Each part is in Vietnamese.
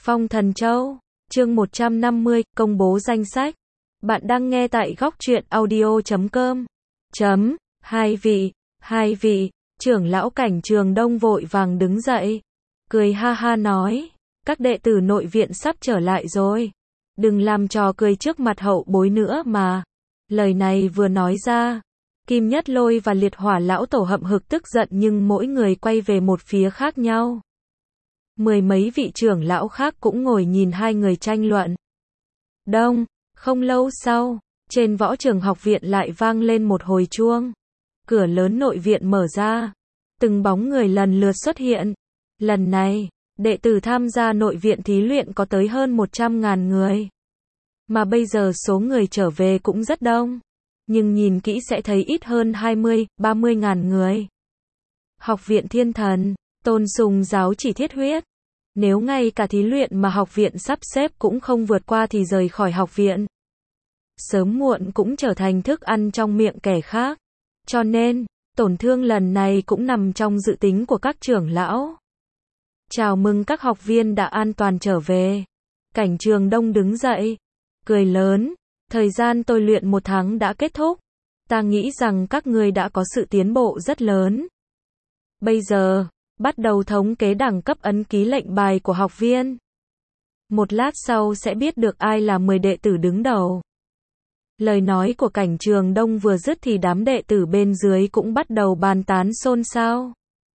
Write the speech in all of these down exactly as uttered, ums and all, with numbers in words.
Phong Thần Châu, chương một trăm năm mươi, công bố danh sách. Bạn đang nghe tại góc truyện audio chấm com. Chấm, hai vị, hai vị, trưởng lão Cảnh Trường Đông vội vàng đứng dậy, cười ha ha nói, các đệ tử nội viện sắp trở lại rồi. Đừng làm trò cười trước mặt hậu bối nữa mà. Lời này vừa nói ra, Kim Nhất Lôi và Liệt Hỏa lão tổ hậm hực tức giận nhưng mỗi người quay về một phía khác nhau. Mười mấy vị trưởng lão khác cũng ngồi nhìn hai người tranh luận. Đông, không lâu sau, trên võ trường học viện lại vang lên một hồi chuông. Cửa lớn nội viện mở ra, từng bóng người lần lượt xuất hiện. Lần này, đệ tử tham gia nội viện thí luyện có tới hơn một trăm ngàn người. Mà bây giờ số người trở về cũng rất đông, nhưng nhìn kỹ sẽ thấy ít hơn hai mươi, ba mươi ngàn người. Học viện Thiên Thần, tôn sùng giáo chỉ thiết huyết. Nếu ngay cả thí luyện mà học viện sắp xếp cũng không vượt qua thì rời khỏi học viện, sớm muộn cũng trở thành thức ăn trong miệng kẻ khác. Cho nên, tổn thương lần này cũng nằm trong dự tính của các trưởng lão. Chào mừng các học viên đã an toàn trở về. Cảnh Trường Đông đứng dậy, cười lớn, thời gian tôi luyện một tháng đã kết thúc. Ta nghĩ rằng các ngươi đã có sự tiến bộ rất lớn. Bây giờ, bắt đầu thống kế đẳng cấp ấn ký lệnh bài của học viên. Một lát sau sẽ biết được ai là mười đệ tử đứng đầu. Lời nói của Cảnh Trường Đông vừa dứt thì đám đệ tử bên dưới cũng bắt đầu bàn tán xôn xao.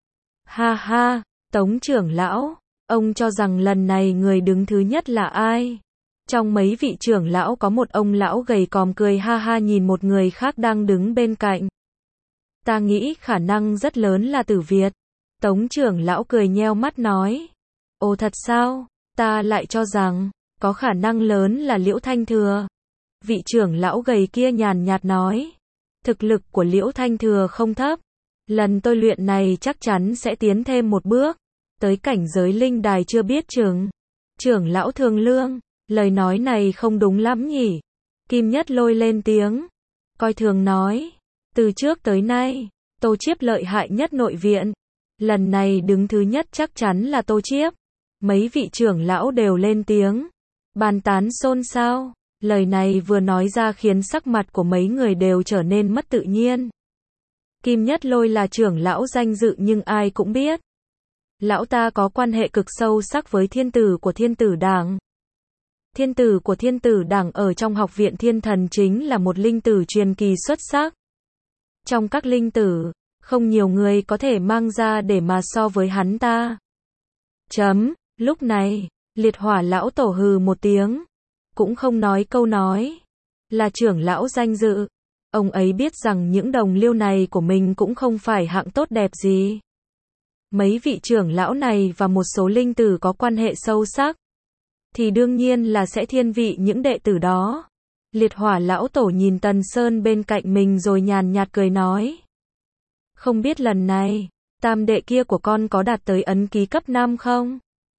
Ha ha, Tống trưởng lão, ông cho rằng lần này người đứng thứ nhất là ai? Trong mấy vị trưởng lão có một ông lão gầy còm cười ha ha nhìn một người khác đang đứng bên cạnh. Ta nghĩ khả năng rất lớn là Tử Việt. Tống trưởng lão cười nheo mắt nói. Ồ thật sao? Ta lại cho rằng, có khả năng lớn là Liễu Thanh Thừa. Vị trưởng lão gầy kia nhàn nhạt nói. Thực lực của Liễu Thanh Thừa không thấp. Lần tôi luyện này chắc chắn sẽ tiến thêm một bước. Tới cảnh giới linh đài chưa biết chừng. Trưởng lão Thường Lương, lời nói này không đúng lắm nhỉ? Kim Nhất Lôi lên tiếng. Coi thường nói. Từ trước tới nay, Tô Chiếp lợi hại nhất nội viện. Lần này đứng thứ nhất chắc chắn là Tô Chiếp. Mấy vị trưởng lão đều lên tiếng. Bàn tán xôn xao. Lời này vừa nói ra khiến sắc mặt của mấy người đều trở nên mất tự nhiên. Kim Nhất Lôi là trưởng lão danh dự nhưng ai cũng biết. Lão ta có quan hệ cực sâu sắc với thiên tử của thiên tử đảng. Thiên tử của thiên tử đảng ở trong học viện Thiên Thần chính là một linh tử truyền kỳ xuất sắc. Trong các linh tử, không nhiều người có thể mang ra để mà so với hắn ta. Chấm, lúc này, Liệt Hỏa lão tổ hừ một tiếng, cũng không nói câu nói. Là trưởng lão danh dự, ông ấy biết rằng những đồng liêu này của mình cũng không phải hạng tốt đẹp gì. Mấy vị trưởng lão này và một số linh tử có quan hệ sâu sắc, thì đương nhiên là sẽ thiên vị những đệ tử đó. Liệt Hỏa lão tổ nhìn Tần Sơn bên cạnh mình rồi nhàn nhạt cười nói. Không biết lần này, tam đệ kia của con có đạt tới ấn ký cấp năm không?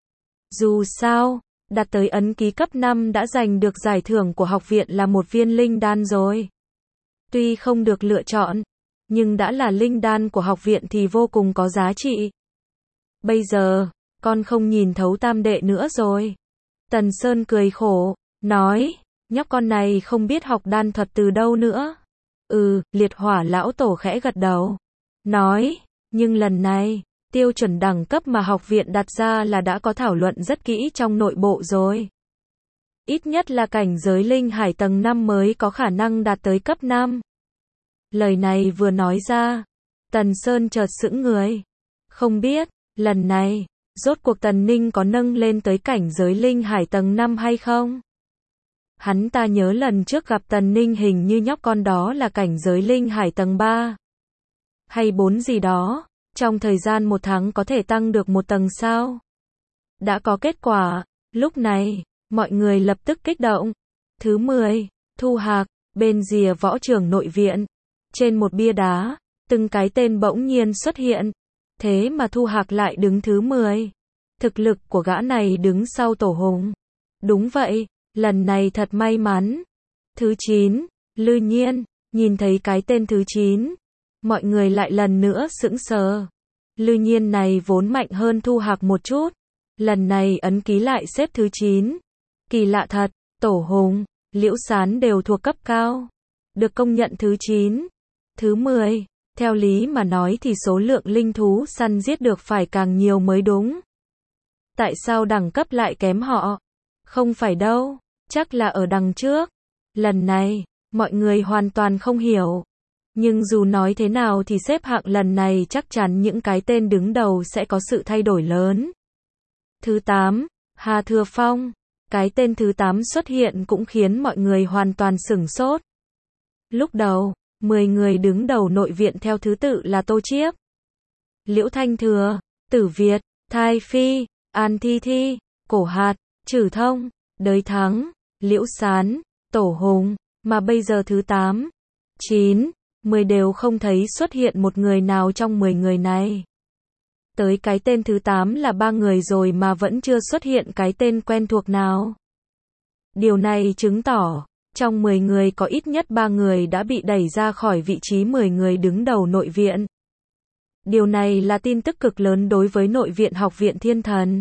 Dù sao, đạt tới ấn ký cấp năm đã giành được giải thưởng của học viện là một viên linh đan rồi. Tuy không được lựa chọn, nhưng đã là linh đan của học viện thì vô cùng có giá trị. Bây giờ, con không nhìn thấu tam đệ nữa rồi. Tần Sơn cười khổ, nói, nhóc con này không biết học đan thuật từ đâu nữa. Ừ, Liệt Hỏa lão tổ khẽ gật đầu. Nói, nhưng lần này, tiêu chuẩn đẳng cấp mà học viện đặt ra là đã có thảo luận rất kỹ trong nội bộ rồi. Ít nhất là cảnh giới linh hải tầng năm mới có khả năng đạt tới cấp năm. Lời này vừa nói ra, Tần Sơn chợt sững người. Không biết, lần này, rốt cuộc Tần Ninh có nâng lên tới cảnh giới linh hải tầng năm hay không? Hắn ta nhớ lần trước gặp Tần Ninh hình như nhóc con đó là cảnh giới linh hải tầng ba. Hay bốn gì đó, trong thời gian một tháng có thể tăng được một tầng sao? Đã có kết quả, lúc này, mọi người lập tức kích động. Thứ mười, Thu Hạc, bên rìa võ trường nội viện. Trên một bia đá, từng cái tên bỗng nhiên xuất hiện. Thế mà Thu Hạc lại đứng thứ mười. Thực lực của gã này đứng sau Tổ Hùng. Đúng vậy, lần này thật may mắn. Thứ chín, Lư Nhiên, nhìn thấy cái tên thứ chín. Mọi người lại lần nữa sững sờ. Lư Nhiên này vốn mạnh hơn Thu Hạc một chút, Lần này ấn ký lại xếp thứ chín. Kỳ lạ thật, Tổ Hùng, Liễu Sán đều thuộc cấp cao. Được công nhận thứ chín. Thứ mười. Theo lý mà nói thì số lượng linh thú săn giết được phải càng nhiều mới đúng. Tại sao đẳng cấp lại kém họ? Không phải đâu, chắc là ở đằng trước. Lần này, mọi người hoàn toàn không hiểu. Nhưng dù nói thế nào thì xếp hạng lần này chắc chắn những cái tên đứng đầu sẽ có sự thay đổi lớn. Thứ tám, Hà Thừa Phong. Cái tên thứ tám xuất hiện cũng khiến mọi người hoàn toàn sửng sốt. Lúc đầu, mười người đứng đầu nội viện theo thứ tự là Tô Chiếp, Liễu Thanh Thừa, Tử Việt, Thai Phi, An Thi Thi, Cổ Hạt, Trử Thông, Đới Thắng, Liễu Sán, Tổ Hùng, mà bây giờ thứ tám, chín, mười đều không thấy xuất hiện một người nào trong mười người này. Tới cái tên thứ tám là ba người rồi mà vẫn chưa xuất hiện cái tên quen thuộc nào. Điều này chứng tỏ, trong mười người có ít nhất ba người đã bị đẩy ra khỏi vị trí mười người đứng đầu nội viện. Điều này là tin tức cực lớn đối với nội viện Học viện Thiên Thần.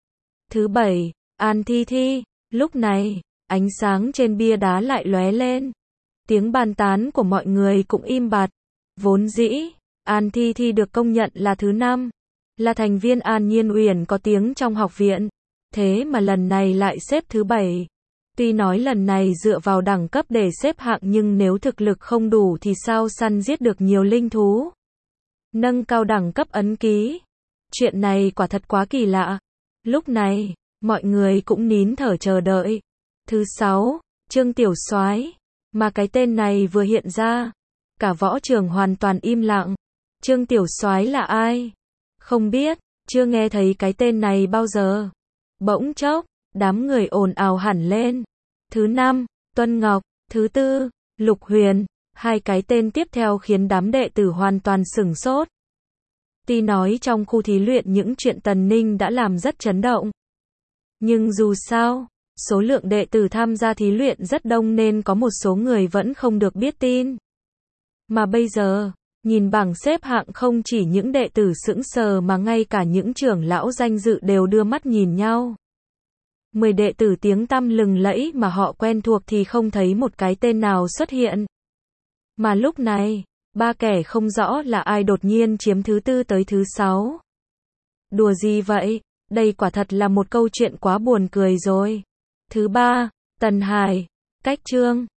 Thứ bảy, An Thi Thi. Lúc này, ánh sáng trên bia đá lại lóe lên. Tiếng bàn tán của mọi người cũng im bặt. Vốn dĩ, An Thi Thi được công nhận là thứ năm, là thành viên An Nhiên Uyển có tiếng trong học viện. Thế mà lần này lại xếp thứ bảy. Tuy nói lần này dựa vào đẳng cấp để xếp hạng nhưng nếu thực lực không đủ thì sao săn giết được nhiều linh thú? Nâng cao đẳng cấp ấn ký. Chuyện này quả thật quá kỳ lạ. Lúc này, mọi người cũng nín thở chờ đợi. Thứ sáu, Trương Tiểu Soái. Mà cái tên này vừa hiện ra, cả võ trường hoàn toàn im lặng. Trương Tiểu Soái là ai? Không biết, chưa nghe thấy cái tên này bao giờ. Bỗng chốc, đám người ồn ào hẳn lên. Thứ năm, Tuân Ngọc. Thứ tư, Lục Huyền. Hai cái tên tiếp theo khiến đám đệ tử hoàn toàn sửng sốt. Tuy nói trong khu thí luyện những chuyện Tần Ninh đã làm rất chấn động. Nhưng dù sao, số lượng đệ tử tham gia thí luyện rất đông nên có một số người vẫn không được biết tin. Mà bây giờ, nhìn bảng xếp hạng không chỉ những đệ tử sững sờ mà ngay cả những trưởng lão danh dự đều đưa mắt nhìn nhau. Mười đệ tử tiếng tăm lừng lẫy mà họ quen thuộc thì không thấy một cái tên nào xuất hiện. Mà lúc này, ba kẻ không rõ là ai đột nhiên chiếm thứ tư tới thứ sáu. Đùa gì vậy? Đây quả thật là một câu chuyện quá buồn cười rồi. Thứ ba, Tần Hải. Cách chương